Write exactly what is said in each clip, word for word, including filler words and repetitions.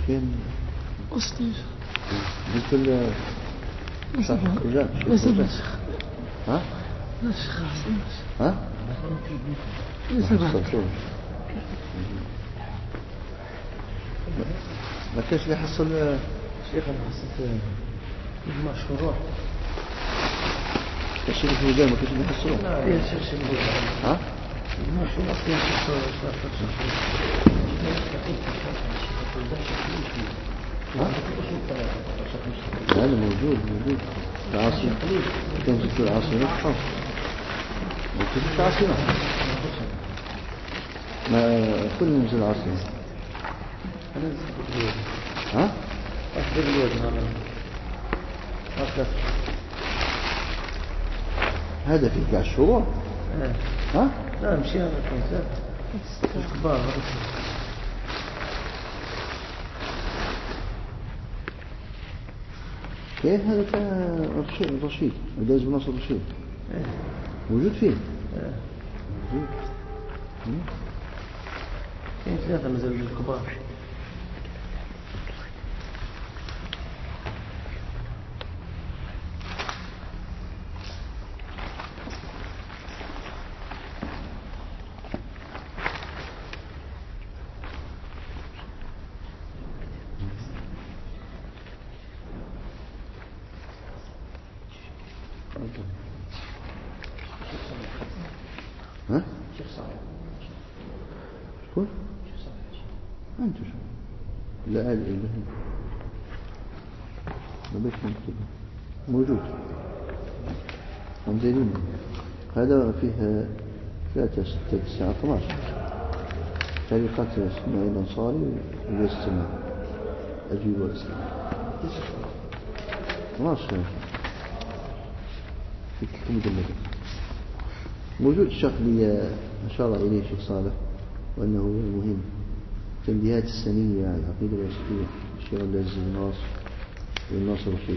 فين أصلي مثل مثل مثل ها لا شيخ ها ما كانش اللي حصل شيخ انا حسيت مجموع شروط الشيء في الوجه ما كانش اللي حصلوه لا يا شيخ شيخ ها مجموع شروط يا شيخ هذا موجود موجود العاصمة كان في العاصمة خاص لكن في العاصمة ما كل ننزل العاصمة ها؟ أخذ الوجه أخذ هذا في كاع الشروع ها؟ لا مشي هذا كنت الكبار كاين هذا كان رشيد رشيد مدارس بناصر رشيد موجود فيه موجود كاين ثلاثة مازال الكبار ها؟ شيخ صالح شكون؟ شيخ صالح أنت شو؟ لا آل إله ما بيش نكتب موجود منزلين هذا فيه ثلاثة ستة تسعة اثنا عشر طريقة اسماعيل الأنصاري والاستماع أجيب والاستماع اثنا عشر في كل مجلد موجود الشيخ اللي أشار إليه الشيخ صالح وأنه مهم تنبيهات السنية على العقيدة الواسطية الشيخ العزيز بن ناصر والناصر الشيخ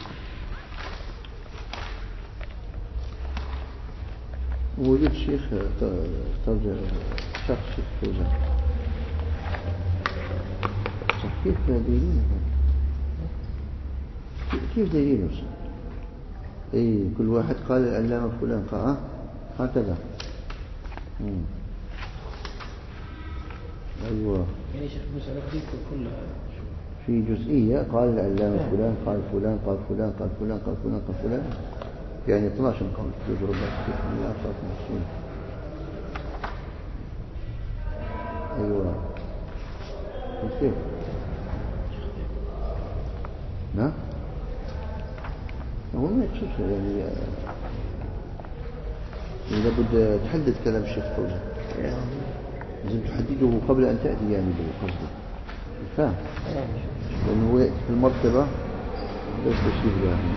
موجود الشيخ ترجع شخص الشيخ فوزان صح كيف دايرين كيف دايرين اي كل واحد قال العلامة فلان قال هكذا مم. ايوه يعني شيخ مسألة دي كل في جزئية قال العلامة فلان قال فلان قال فلان قال فلان قال فلان قال فلان يعني اثنا عشر قول جزء ربع من عشرة وعشرين ايوه كيف نعم هو ما يقصدش يعني لابد تحدد كلام الشيخ فوزي لازم تحدده قبل أن تأتي يعني بقصده فاهم لأنه هو يأتي في المرتبة بس بشير يعني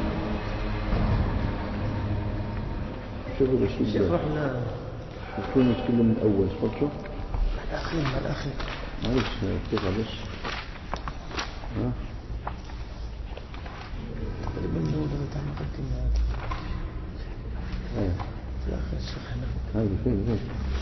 شوفوا بشير الشيخ رحنا نكون نتكلم من الأول تفضلوا الأخير مع الأخير معلش كيف معلش ها من دون بتاع مقدمة ايه في الأخير الشيخ هنا هذه فين فين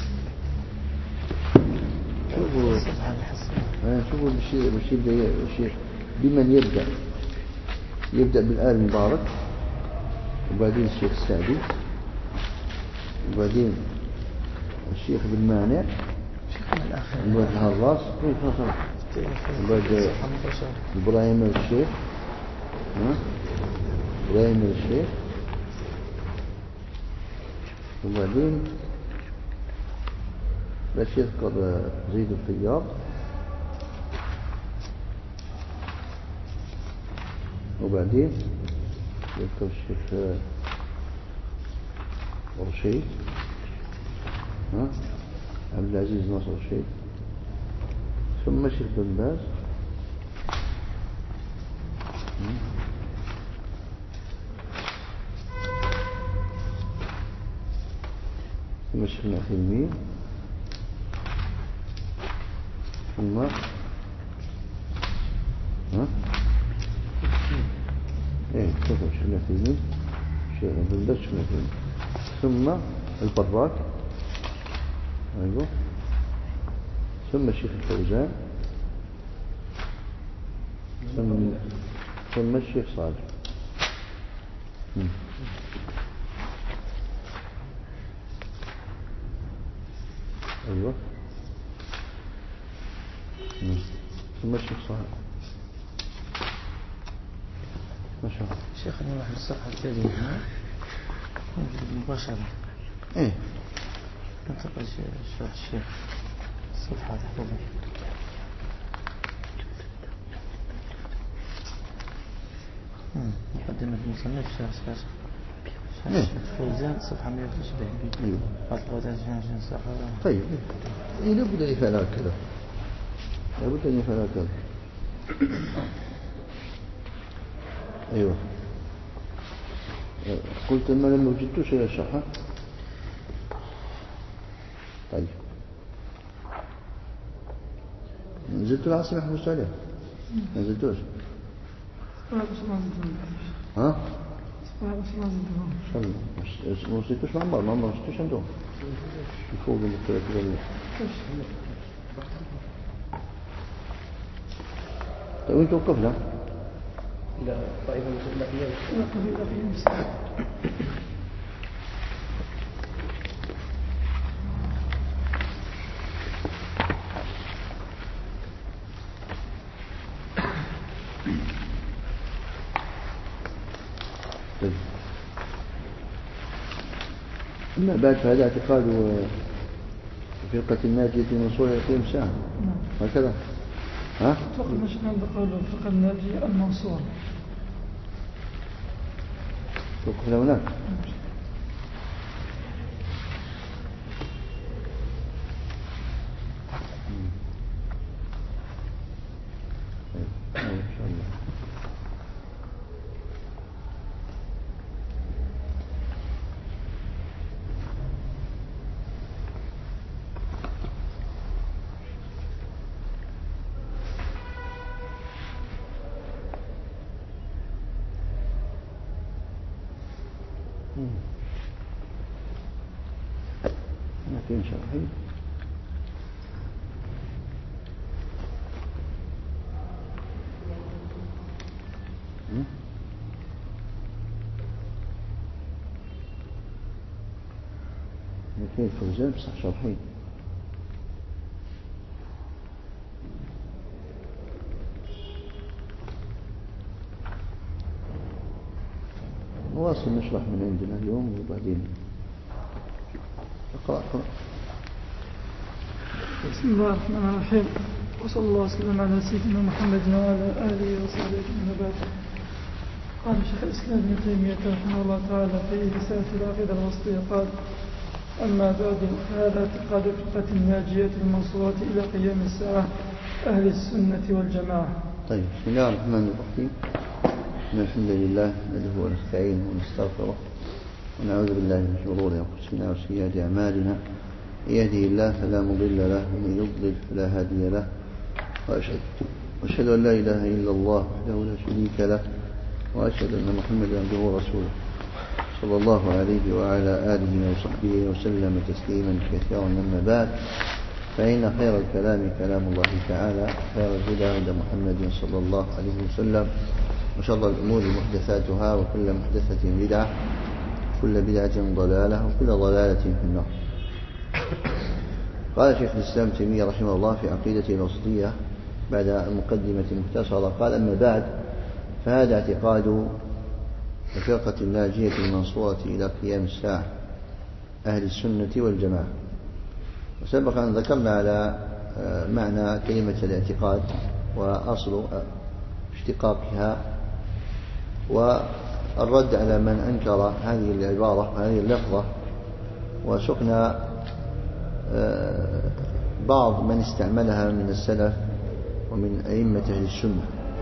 شوفوا ها شوفوا بشير بشير بشير بمن يبدأ يبدأ بالآل المبارك وبعدين الشيخ السعدي وبعدين الشيخ بن مانع وبعد الهراس وبعد إبراهيم الشيخ ها إبراهيم الشيخ وبعدين باش يذكر زيد الخياط وبعدين يذكر الشيخ رشيد ها عبد العزيز ناصر رشيد ثم الشيخ بن باز ثم الشيخ العثيمين ثم ها ايه كيف الشيخ العثيمين الشيخ بن باز الشيخ العثيمين ثم البراك ايوه ثم الشيخ الفوزان ثم ثم الشيخ صالح. أيوة ثم الشيخ صالح ما شاء الله. شيخنا واحد الصفحة التالية موجود مباشرة. إيه ننتقل شرح الشيخ الصفحة تحفظها. مقدمة المصنف الشيخ سفاسة فوزان صفحة مئة وتسعين. طيب إيه لابد أن يفعل هكذا، لابد أن يفعل هكذا. أيوة قلت ما لم وجدتوش إلى الشرح. طيب نزلت العاصمة حفظت عليه ما نزلتوش. ها؟ ما وصلتوش مع بعض، ما وصلتوش عندهم يفوق المكتبة. طيب وين توقفنا؟ لا طائفة مسلحية أما بعد فهذا اعتقاد فرقة الناجية المنصورة يقيم ساعة هكذا. ها؟ فقط نشأ عند قول الفرقة الناجية المنصورة. توقفنا هناك. إن شاء الله. ما في شرحي. كيف فوزان بصح شرحين. نواصل نشرح من عندنا اليوم وبعدين اقرأ اقرأ. بسم الله الرحمن الرحيم وصلى الله وسلم على سيدنا محمد وعلى آله وصحبه أجمعين. قال شيخ الإسلام ابن تيمية رحمه الله تعالى في رسالة العقيدة الوسطية قال: أما بعد فهذا اعتقاد فرقة الناجية المنصورة إلى قيام الساعة أهل السنة والجماعة. طيب بسم الله الرحمن الرحيم. الحمد لله نحمده ونستعينه ونستغفره ونعوذ بالله من شرور أنفسنا وسيئات أعمالنا. يهده الله فلا مضل له ومن يضلل فلا هادي له. وأشهد وأشهد أن لا إله إلا الله وحده لا شريك له وأشهد أن محمدا عبده ورسوله صلى الله عليه وعلى آله وصحبه وسلم تسليما كثيرا. أما بعد فإن خير الكلام كلام الله تعالى، خير الهدى هدى محمد صلى الله عليه وسلم، وشر الأمور محدثاتها وكل محدثة بدعة وكل بدعة ضلالة وكل ضلالة في النار. قال شيخ الإسلام تيمية رحمه الله في عقيدته الوسطية بعد المقدمة المختصرة قال: أما بعد فهذا اعتقاد الفرقة الناجية المنصورة إلى قيام الساعة أهل السنة والجماعة. وسبق أن ذكرنا على معنى كلمة الاعتقاد وأصل اشتقاقها والرد على من أنكر هذه العبارة هذه اللفظة، وسقنا بعض من استعملها من السلف ومن أئمة أهل السنة،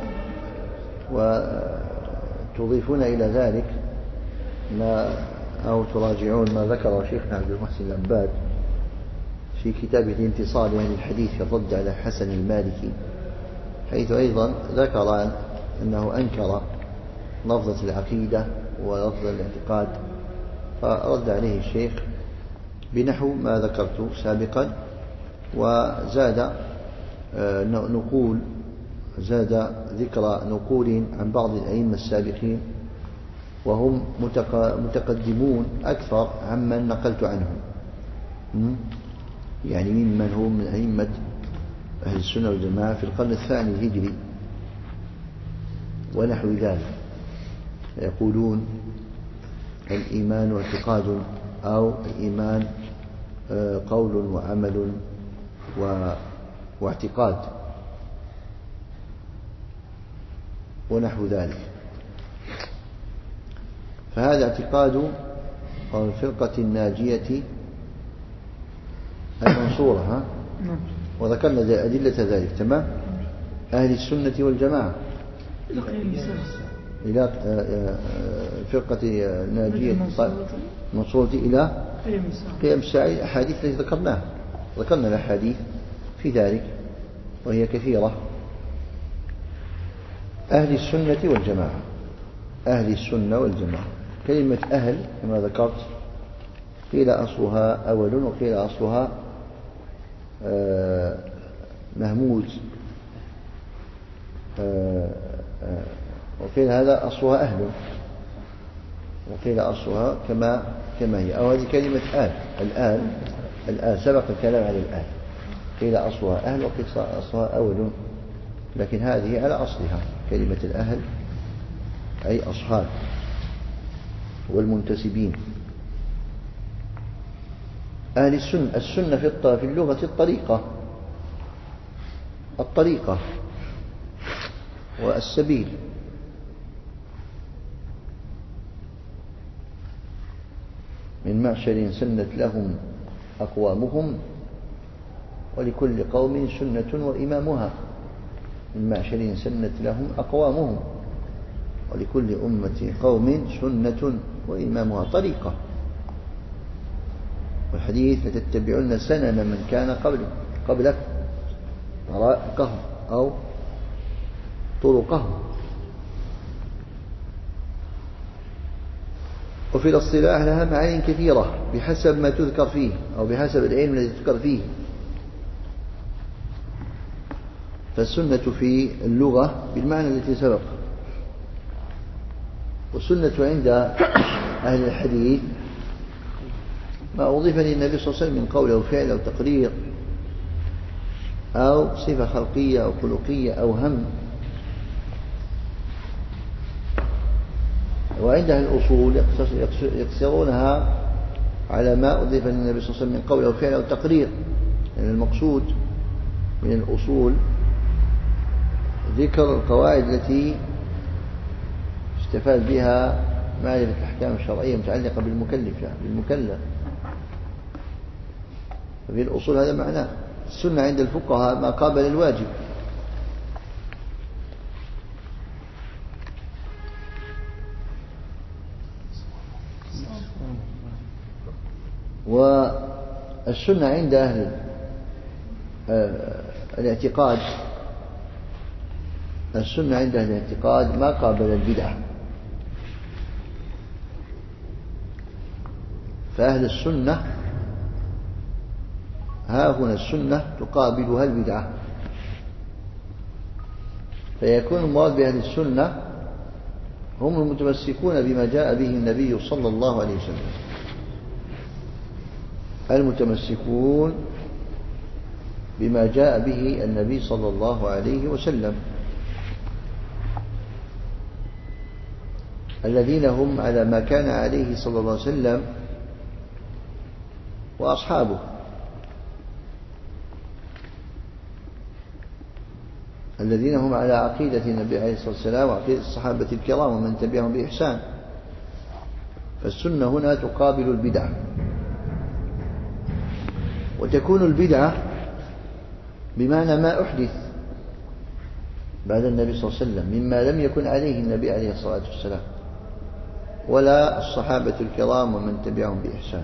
وتضيفون إلى ذلك ما أو تراجعون ما ذكر شيخنا عبد المحسن العباد في كتابه انتصار أهل الحديث في الرد على حسن المالكي، حيث أيضا ذكر أنه أنكر لفظة العقيدة ولفظ الاعتقاد، فرد عليه الشيخ بنحو ما ذكرت سابقا، وزاد نقول زاد ذكر نقول عن بعض الأئمة السابقين وهم متقدمون أكثر عمن نقلت عنهم، يعني ممن هم من أئمة أهل السنة والجماعة في القرن الثاني الهجري ونحو ذلك، يقولون الإيمان اعتقاد، أو الإيمان قول وعمل واعتقاد ونحو ذلك. فهذا اعتقاد الفرقة الناجية المنصورة، ها؟ وذكرنا أدلة ذلك، تمام. أهل السنة والجماعة إلى فرقة ناجية منصورة إلى قيام الساعة، الأحاديث التي ذكرناها، ذكرنا الأحاديث في ذلك وهي كثيرة. أهل السنة والجماعة، أهل السنة والجماعة، كلمة أهل كما ذكرت قيل أصلها أول وقيل أصلها مهموز، وقيل هذا أصلها أهل، وقيل أصلها كما كما هي، أو هذه كلمة آل. الآل الآل سبق الكلام على الآل، قيل أصلها أهل وقيل أصلها أول، لكن هذه على أصلها كلمة الأهل أي أصحاب والمنتسبين. أهل السنة، السنة في اللغة الطريقة، الطريقة والسبيل. من معشر سنت لهم أقوامهم ولكل قوم سنة وإمامها. من معشر سنت لهم أقوامهم ولكل أمة قوم سنة وإمامها، طريقة. والحديث لتتبعن سنن من كان قبلكم قبلكم طرائقهم أو طرقهم. وفي الاصطلاح لها معاني كثيرة بحسب ما تذكر فيه أو بحسب العلم الذي تذكر فيه. فالسنة في اللغة بالمعنى الذي سبق، والسنة عند أهل الحديث ما أضيف للنبي صلى الله عليه وسلم من قول أو فعل أو تقرير أو صفة خلقية أو خلقية أو هم. وعند أهل الأصول يقصرونها على ما أضيف للنبي صلى الله عليه وسلم من قول أو فعل أو تقرير، يعني المقصود من الأصول ذكر القواعد التي استفاد بها معرفة الأحكام الشرعية المتعلقة بالمكلف بالمكلف ففي الأصول هذا معناه. السنة عند الفقهاء ما قابل الواجب، والسنة عند أهل الاعتقاد، السنة عند أهل الاعتقاد ما قابل البدعة. فأهل السنة ها هنا السنة تقابلها البدعة، فيكون المراد بأهل السنة هم المتمسكون بما جاء به النبي صلى الله عليه وسلم، المتمسكون بما جاء به النبي صلى الله عليه وسلم، الذين هم على ما كان عليه صلى الله عليه وسلم وأصحابه، الذين هم على عقيدة النبي عليه الصلاة والسلام وعقيدة الصحابة الكرام ومن تبعهم بإحسان. فالسنة هنا تقابل البدعة، وتكون البدعة بمعنى ما أحدث بعد النبي صلى الله عليه وسلم مما لم يكن عليه النبي عليه الصلاة والسلام ولا الصحابة الكرام ومن تبعهم بإحسان.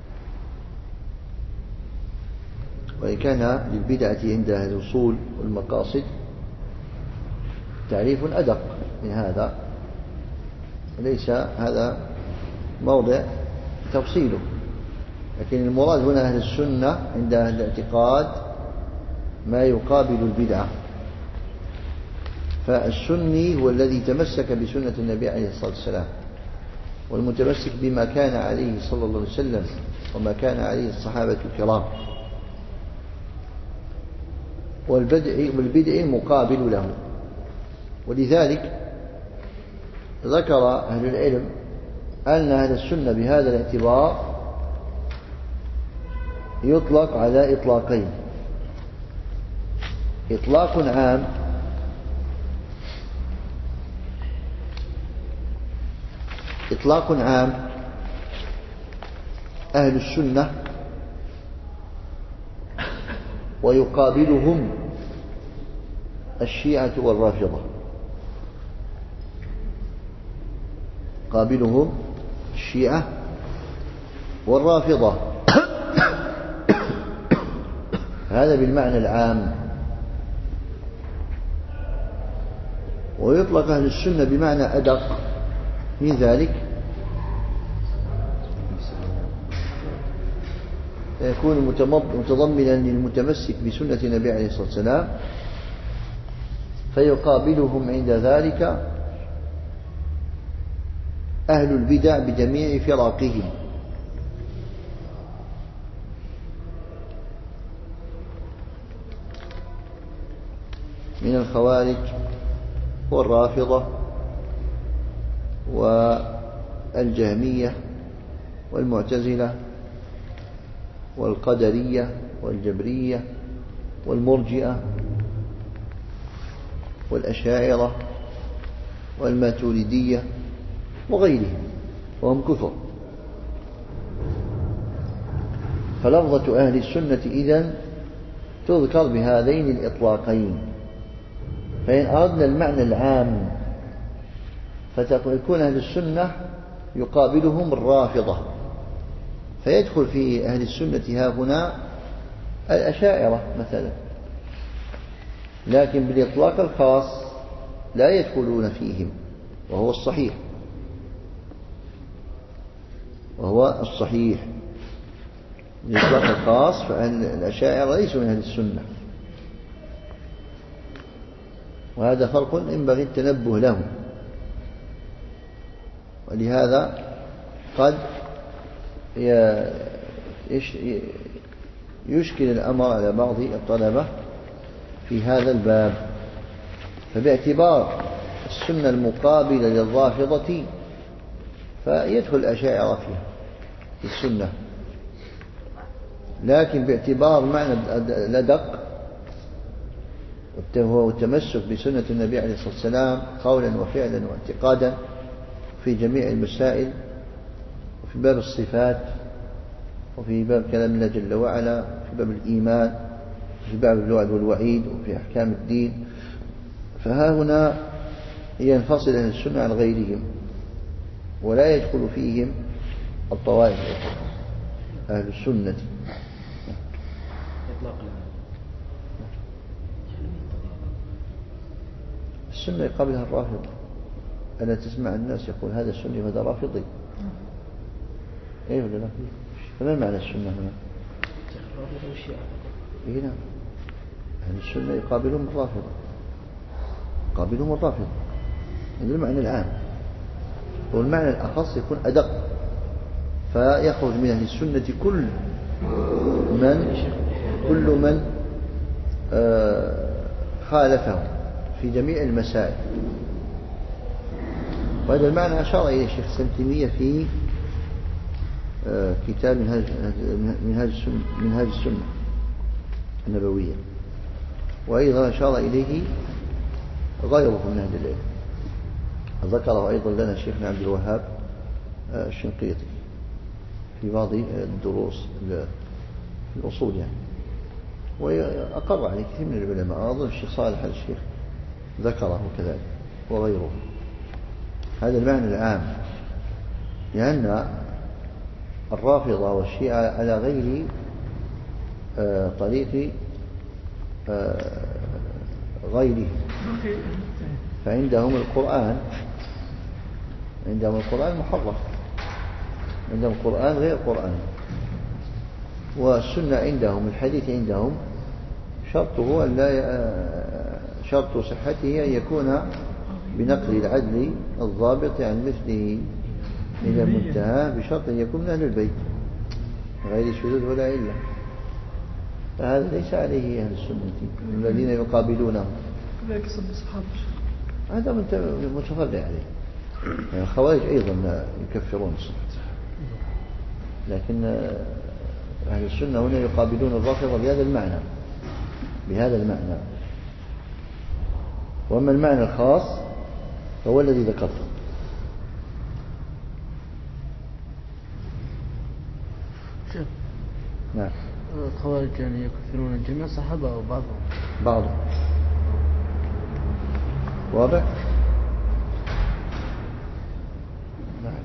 وإن كان للبدعة عند أهل الأصول والمقاصد تعريف أدق من هذا، ليس هذا موضع تفصيله، لكن المراد هنا أهل السنة عند أهل الاعتقاد ما يقابل البدعة. فالسني هو الذي تمسك بسنة النبي عليه الصلاة والسلام، والمتمسك بما كان عليه صلى الله عليه وسلم وما كان عليه الصحابة الكرام. والبدع مقابل له. ولذلك ذكر أهل العلم أن أهل السنة بهذا الاعتبار يطلق على إطلاقين: إطلاق عام إطلاق عام أهل السنة، ويقابلهم الشيعة والرافضة. قابلهم الشيعة والرافضة. هذا بالمعنى العام. ويطلق أهل السنة بمعنى أدق من ذلك، يكون متضمنا للمتمسك بسنة النبي عليه الصلاة والسلام، فيقابلهم عند ذلك أهل البدع بجميع فراقهم، من الخوارج والرافضة والجهمية والمعتزلة والقدرية والجبرية والمرجئة والأشاعرة والماتريدية وغيرهم، وهم كثر. فلفظة أهل السنة إذن تذكر بهذين الإطلاقين. فإن أردنا المعنى العام فيكون أهل السنة يقابلهم الرافضة، فيدخل في أهل السنة ها هنا الأشاعرة مثلا، لكن بالإطلاق الخاص لا يدخلون فيهم، وهو الصحيح وهو الصحيح بالإطلاق الخاص، فأن الأشاعرة ليسوا من أهل السنة، وهذا فرق ينبغي التنبه له. ولهذا قد يشكل الأمر على بعض الطلبة في هذا الباب. فباعتبار السنة المقابلة للرافضة فيدخل الأشاعرة فيها في السنة، لكن باعتبار معنى الأدق وهو التمسك بسنة النبي عليه الصلاة والسلام قولا وفعلا واعتقادا في جميع المسائل، وفي باب الصفات، وفي باب كلام الله جل وعلا، في باب الإيمان، في باب الوعد والوعيد، وفي أحكام الدين. فها هنا ينفصل أهل السنة عن غيرهم، ولا يدخل فيهم الطوائف أهل السنة. السنة يقابلها الرافضة. ألا تسمع الناس يقول هذا السني وهذا رافضي؟ إيه ولا لا؟ فما معنى السنة هنا؟ الرافضة والشيعة. إيه نعم، أهل السنة يقابلهم الرافضة، يقابلهم الرافضة. هذا المعنى العام. والمعنى الأخص يكون أدق، فيخرج من أهل السنة كل من كل من آه خالفهم في جميع المسائل. وهذا المعنى أشار إليه الشيخ الإسلام ابن تيمية في آه كتاب منهاج منهاج السنة منهاج السنة النبوية، وأيضا أشار إليه غيره من أهل العلم. ذكره أيضا لنا شيخنا عبد الوهاب الشنقيطي في بعض الدروس في الأصول يعني، وأقر عليه كثير من العلماء. أظن الشيخ صالح الشيخ ذكره كذلك وغيره. هذا المعنى العام، لأن الرافضة والشيعة على غير طريق غيره، فعندهم القرآن عندهم القرآن محرف، عندهم القرآن غير قرآن، والسنة عندهم الحديث عندهم شرطه أن لا شرط صحته أن يكون بنقل العدل الضابط عن مثله إلى منتهى بشرط أن يكون من أهل البيت غير شذوذ ولا علة. فهذا ليس عليه أهل السنة الذين يقابلونه. هذا متفرع عليه. يعني الخوارج أيضا يكفرون الصحابة، لكن أهل السنة هنا يقابلون الرافضة بهذا المعنى بهذا المعنى. وأما المعنى الخاص فهو الذي ذكرته. نعم. الخوارج يعني يكفرون جميع الصحابة أو بعضهم؟ بعضهم. واضح؟ نعم.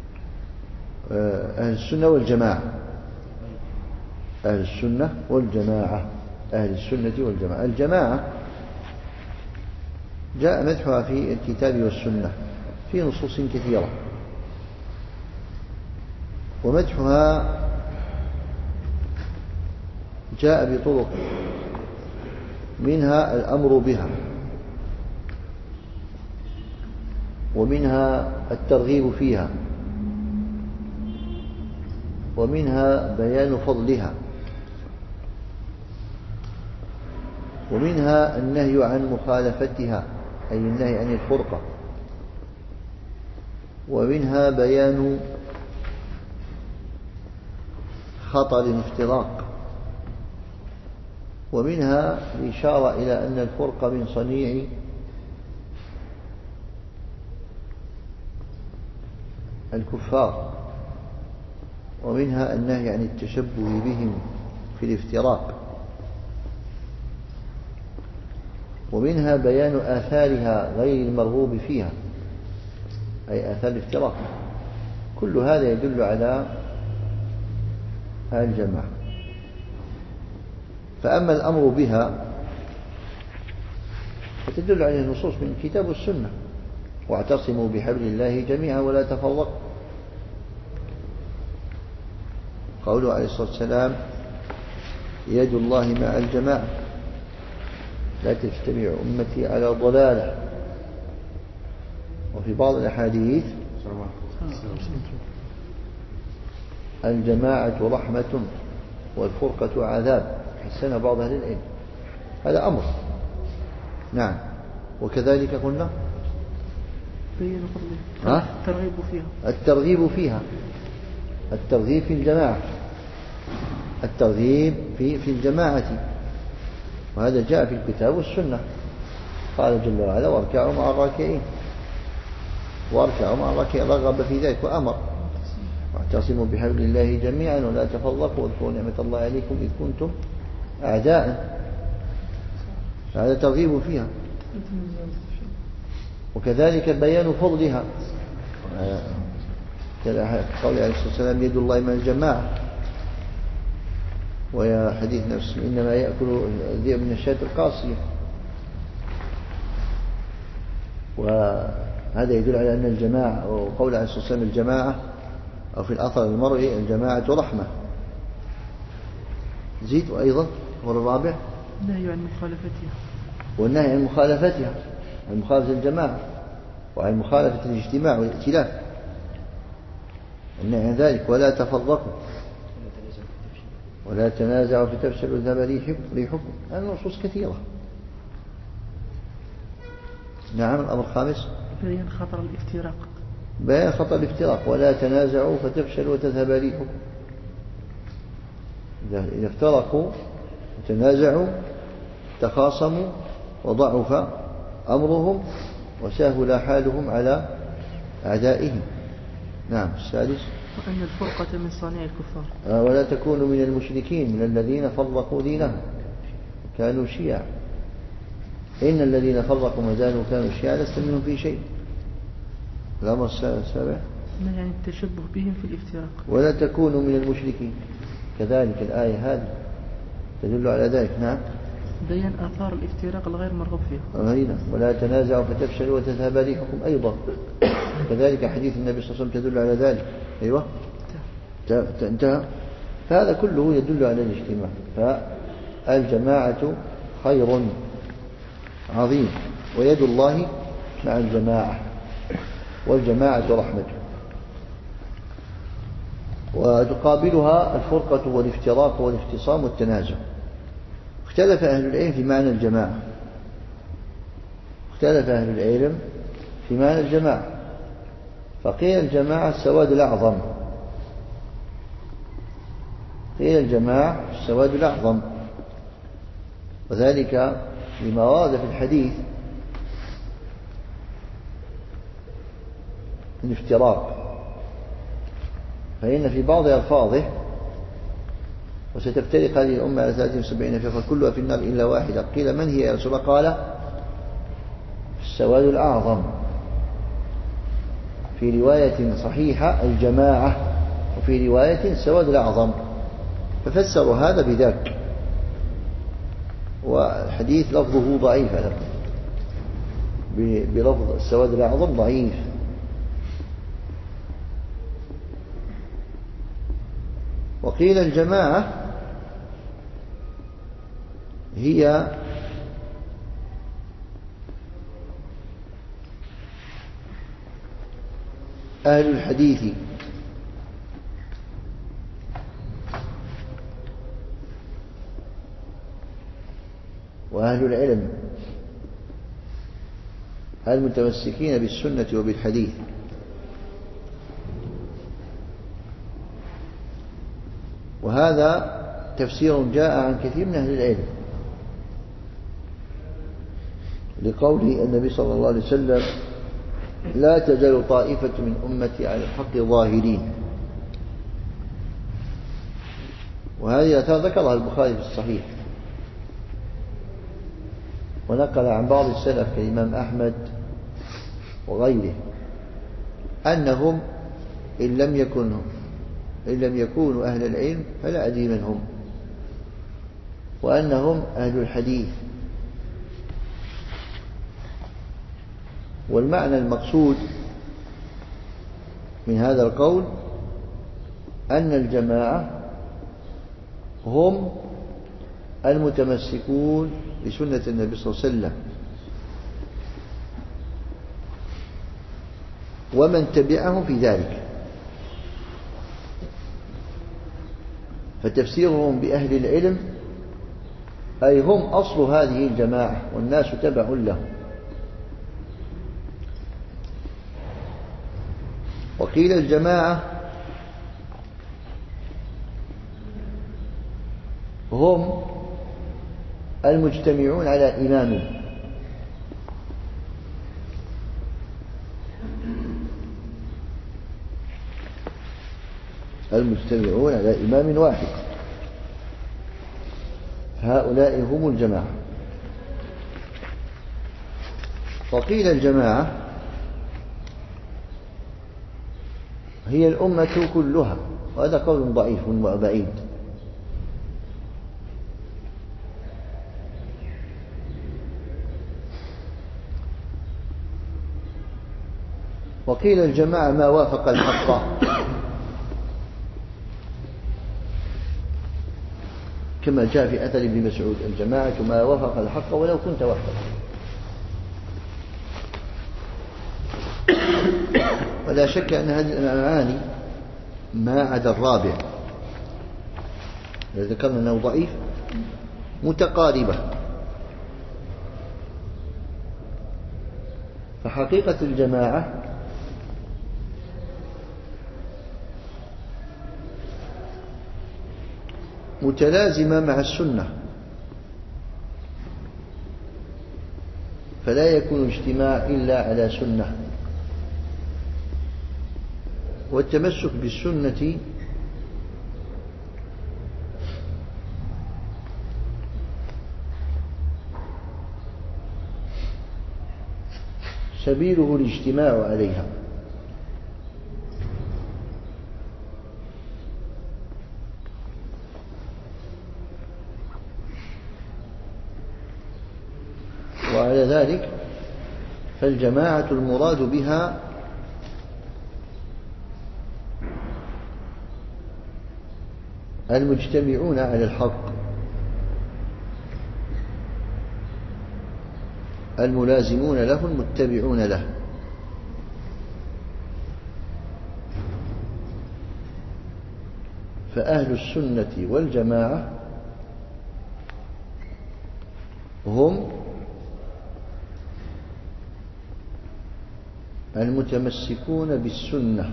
أهل السنة والجماعة أهل السنة والجماعة أهل السنة والجماعة. الجماعة جاء مدحها في الكتاب والسنة في نصوص كثيرة، ومدحها جاء بطرق، منها الأمر بها، ومنها الترغيب فيها، ومنها بيان فضلها، ومنها النهي عن مخالفتها أي النهي عن الفرقة، ومنها بيان خطر الافتراق، ومنها الإشارة إلى أن الفرقة من صنيع الكفار، ومنها النهي عن التشبه بهم في الافتراق، ومنها بيان آثارها غير المرغوب فيها أي آثار الافتراق. كل هذا يدل على الجماعة. فأما الأمر بها فتدل عليه النصوص من الكتاب والسنة: واعتصموا بحبل الله جميعا ولا تفرقوا. قوله عليه الصلاة والسلام: يد الله مع الجماعة لا تجتمع أمتي على ضلالة. وفي بعض الأحاديث: الجماعة رحمة والفرقة عذاب، حسن بعض أهل العلم. هذا أمر. نعم. وكذلك قلنا الترغيب فيها الترغيب فيها الترغيب في الجماعة الترغيب في في الجماعة وهذا جاء في الكتاب والسنة. قال جل وعلا: واركعوا مع الراكعين. واركعوا مع الراكعين، رغب في ذلك وأمر: واعتصموا بحبل الله جميعا ولا تفرقوا واذكروا نعمة الله عليكم إذ كنتم أعداء. هذا ترغيب فيها. وكذلك بيان فضلها، قول عليه الصلاة والسلام: يد الله مع الجماعة. ويا حديث نفس: إنما يأكل الذئب من الشاة القاصية. وهذا يدل على أن الجماعة، وقول عليه الصلاة والسلام: الجماعة، أو في الأثر المرئي: الجماعة رحمة. زيد. وأيضا والرابع النهي عن مخالفتها، والنهي عن مخالفتها، عن مخالفة الجماعة وعن مخالفة الاجتماع والائتلاف. النهي عن ذلك: ولا تفرقوا ولا تنازعوا فتفشلوا وتذهب ريحكم. هذه نصوص كثيرة. نعم. الأمر الخامس: بيان خطر الافتراق. بيان خطر الافتراق: ولا تنازعوا فتفشلوا وتذهب ريحكم. إذا افترقوا وتنازعوا تخاصموا وضعف أمرهم وسهل حالهم على أعدائهم. نعم. السادس: وأن الفرقة من صانع الكفار. آه ولا تكونوا من المشركين من الذين فرقوا دينهم كانوا شيعا. إن الذين فرقوا مدانوا كانوا شيعا لست منهم في شيء. الأمر السابع: يعني التشبه بهم في الافتراق. ولا تكونوا من المشركين. كذلك الآية هذه تدل على ذلك. نعم. بيان آثار الافتراق الغير مرغوب فيها. هنا: ولا تنازعوا فتفشلوا وتذهب ريحكم. أيضا كذلك حديث النبي صلى الله عليه وسلم تدل على ذلك. أيوة. انتهى. فهذا كله يدل على الاجتماع. فالجماعة خير عظيم، ويد الله مع الجماعة، والجماعة رحمة. وتقابلها الفرقة والافتراق والاختصام والتنازع. اختلف أهل العلم في معنى الجماعة اختلف أهل العلم في معنى الجماعة فقيل الجماعة السواد الأعظم قيل الجماعة السواد الأعظم وذلك لما ورد في الحديث الافتراق، فإن في بعض ألفاظه وستفترق هذه الأمة على ثلاث وسبعين فرقة كلها في النار إلا واحدة. قيل من هي يا رسول الله؟ قال السواد الأعظم. في رواية صحيحة الجماعة، وفي رواية السواد الأعظم، ففسروا هذا بذاك. والحديث لفظه ضعيف بلفظ السواد الأعظم ضعيف. وقيل الجماعة هي أهل الحديث وأهل العلم المتمسكين بالسنة وبالحديث. وهذا تفسير جاء عن كثير من أهل العلم لقول النبي صلى الله عليه وسلم لا تزال طائفة من أمتي على الحق ظاهرين. وهذه ذكرها البخاري في الصحيح، ونقل عن بعض السلف كالإمام أحمد وغيره أنهم إن لم يكونوا إن لم يكونوا أهل العلم فلا أدري من هم، وأنهم أهل الحديث. والمعنى المقصود من هذا القول أن الجماعة هم المتمسكون بسنة النبي صلى الله عليه وسلم ومن تبعهم في ذلك. فتفسيرهم بأهل العلم أي هم أصل هذه الجماعة والناس تبع لهم. وقيل الجماعة هم المجتمعون على إمام المجتمعون على إمام واحد، هؤلاء هم الجماعة. وقيل الجماعة هي الأمة كلها، وهذا قول ضعيف وبعيد. وقيل الجماعة ما وافق الحق، كما جاء في أثر ابن مسعود الجماعة ما وافق الحق ولو كنت وحدك. ولا شك أن هذه المعاني ما عدا الرابع الذي ذكرنا أنه ضعيف متقاربة. فحقيقة الجماعة متلازمة مع السنة، فلا يكون اجتماع إلا على سنة. والتمسك بالسنة سبيله الاجتماع عليها. وعلى ذلك فالجماعة المراد بها المجتمعون على الحق الملازمون له المتبعون له. فأهل السنة والجماعة هم المتمسكون بالسنة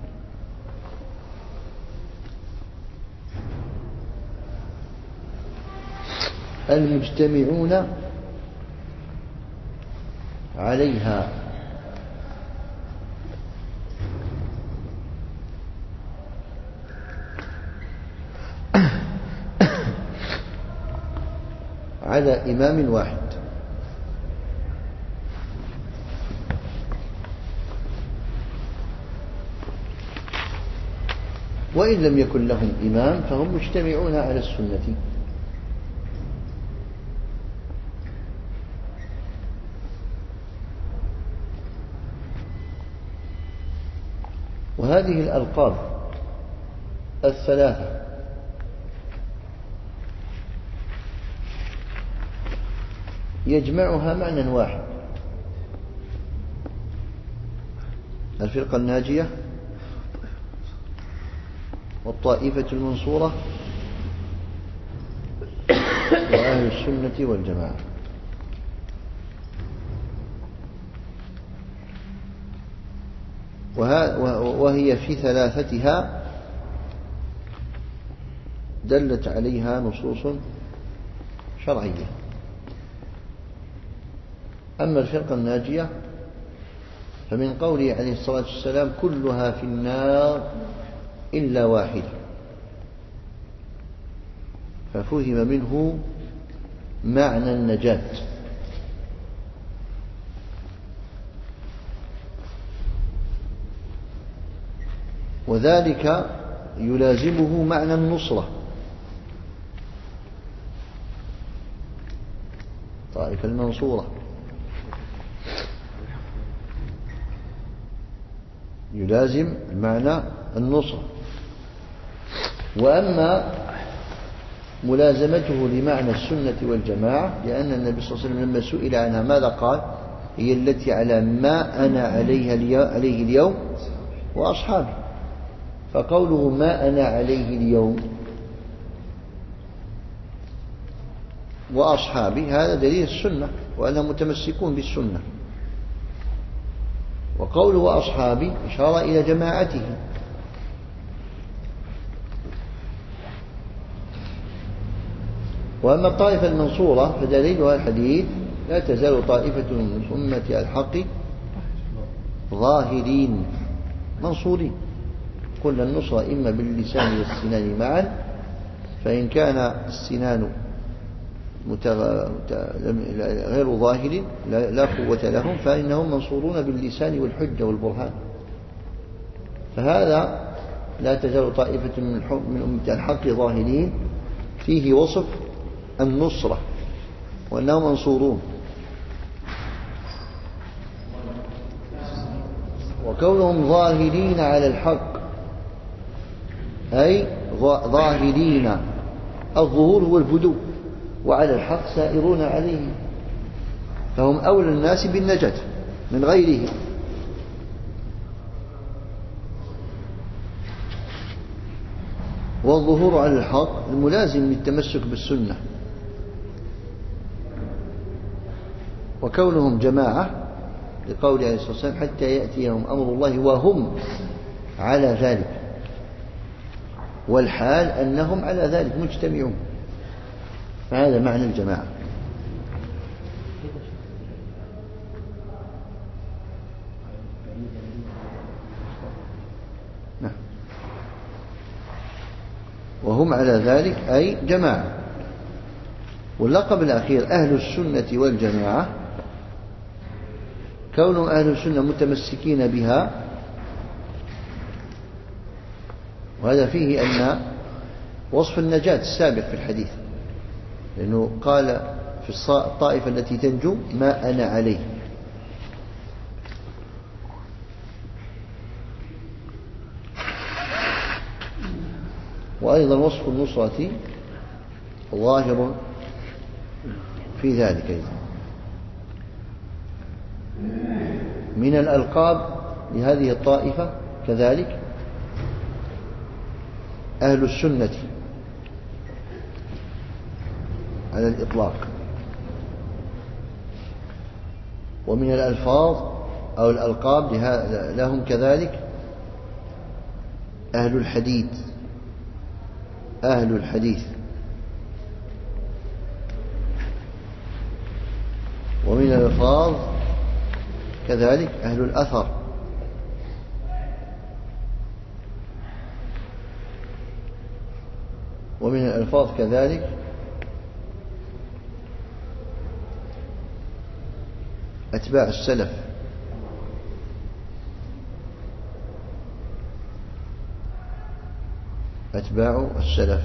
المجتمعون عليها على إمام واحد. وإن لم يكن لهم إمام فهم مجتمعون على السنة. وهذه الألقاب الثلاثة يجمعها معنى واحد: الفرقة الناجية والطائفة المنصورة وأهل السنة والجماعة. وهي في ثلاثتها دلت عليها نصوص شرعية. أما الفرقة الناجية فمن قوله عليه الصلاة والسلام: كلها في النار إلا واحدة، ففهم منه معنى النجاة. وذلك يلازمه معنى النصرة، طائفة المنصورة يلازم معنى النصرة. وأما ملازمته لمعنى السنة والجماعة لأن النبي صلى الله عليه وسلم لما سئل عنها ماذا قال؟ هي التي على ما أنا عليها عليه اليوم وأصحابي. فقوله ما أنا عليه اليوم وأصحابي هذا دليل السنة وأنهم متمسكون بالسنة. وقوله وأصحابي إشارة إلى جماعته. وأما الطائفة المنصورة فدليلها الحديث: لا تزال طائفة من أمة الحق ظاهرين منصورين. قلنا النصرة إما باللسان والسنان معا، فإن كان السنان غير ظاهر لا قوة لهم فإنهم منصورون باللسان والحجة والبرهان. فهذا لا تزال طائفة من أمة الحق ظاهرين فيه وصف النصرة وأنهم منصورون. وكونهم ظاهرين على الحق أي ظاهرين، الظهور هو البدو، وعلى الحق سائرون عليه، فهم أولى الناس بالنجاة من غيرهم. والظهور على الحق الملازم للتمسك بالسنة. وكونهم جماعة لقول عليه الصلاة والسلام: حتى يأتيهم أمر الله وهم على ذلك. والحال أنهم على ذلك مجتمعون، فهذا معنى الجماعة. نعم. وهم على ذلك أي جماعة. واللقب الأخير أهل السنة والجماعة كونهم أهل السنة متمسكين بها، وهذا فيه أن وصف النجاة السابق في الحديث، لأنه قال في الطائفة التي تنجو ما أنا عليه. وأيضا وصف النصرة ظاهر في ذلك أيضا. من الألقاب لهذه الطائفة كذلك أهل السنة على الإطلاق. ومن الألفاظ أو الألقاب لهم كذلك أهل الحديث أهل الحديث ومن الألفاظ كذلك أهل الأثر ومن الألفاظ كذلك أتباع السلف أتباع السلف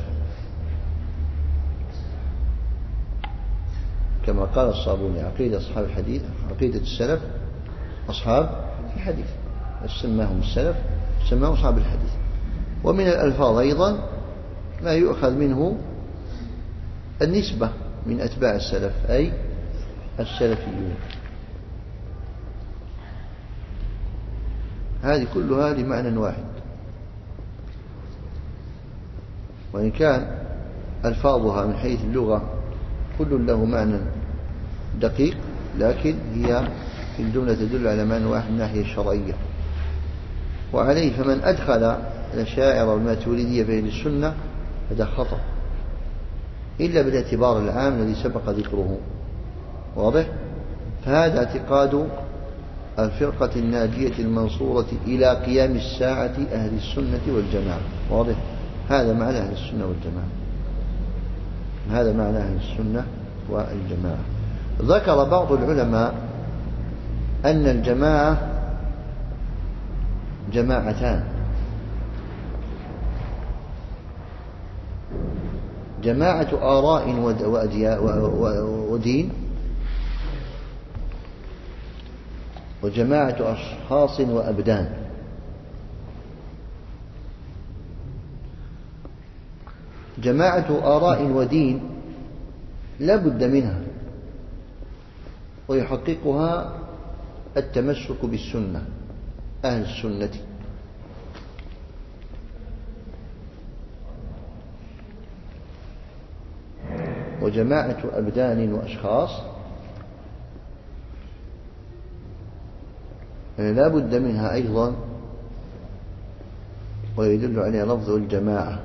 كما قال الصابوني عقيدة أصحاب الحديث عقيدة السلف أصحاب الحديث سماهم السلف سماهم أصحاب الحديث. ومن الألفاظ أيضا ما يؤخذ منه النسبة من أتباع السلف أي السلفيون. هذه كلها لمعنى واحد، وإن كان ألفاظها من حيث اللغة كل له معنى دقيق، لكن هي في الجملة تدل على معنى واحد من الناحية الشرعية. وعليه فمن أدخل الأشاعرة والماتريدية في أهل السنة هذا خطأ، إلا بالاعتبار العام الذي سبق ذكره. واضح؟ فهذا اعتقاد الفرقة الناجية المنصورة إلى قيام الساعة أهل السنة والجماعة. واضح؟ هذا معنى أهل السنة والجماعة، هذا معنى أهل السنة والجماعة. ذكر بعض العلماء أن الجماعة جماعتان، جماعة آراء ودين، وجماعة أشخاص وأبدان. جماعة آراء ودين لا بد منها، ويحققها التمسك بالسنة أهل السنة. وجماعة أبدان وأشخاص لا بد منها أيضا، ويدل عليها لفظ الجماعة.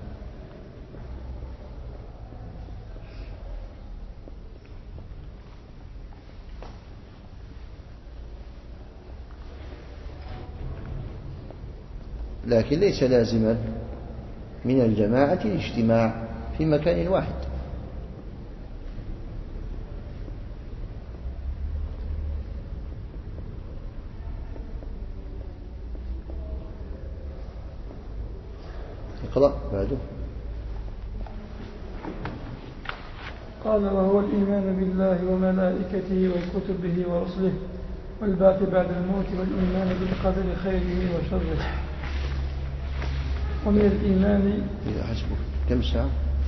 لكن ليس لازما من الجماعة الاجتماع في مكان واحد. اقرأ بعده. قال وهو الإيمان بالله وملائكته وكتبه ورسله والبعث بعد الموت والإيمان بالقدر خيره وشره. ومن الإيمان إذا حسبك كم ساعة؟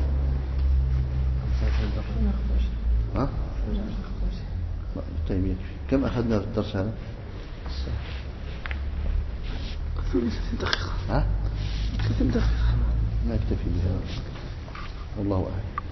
ها؟ طيب يكفي. كم أخذنا في الدرس هذا؟ ثلاثين دقيقة. ها؟ ثلاثين دقيقة. ما يكتفي بها، والله أعلم.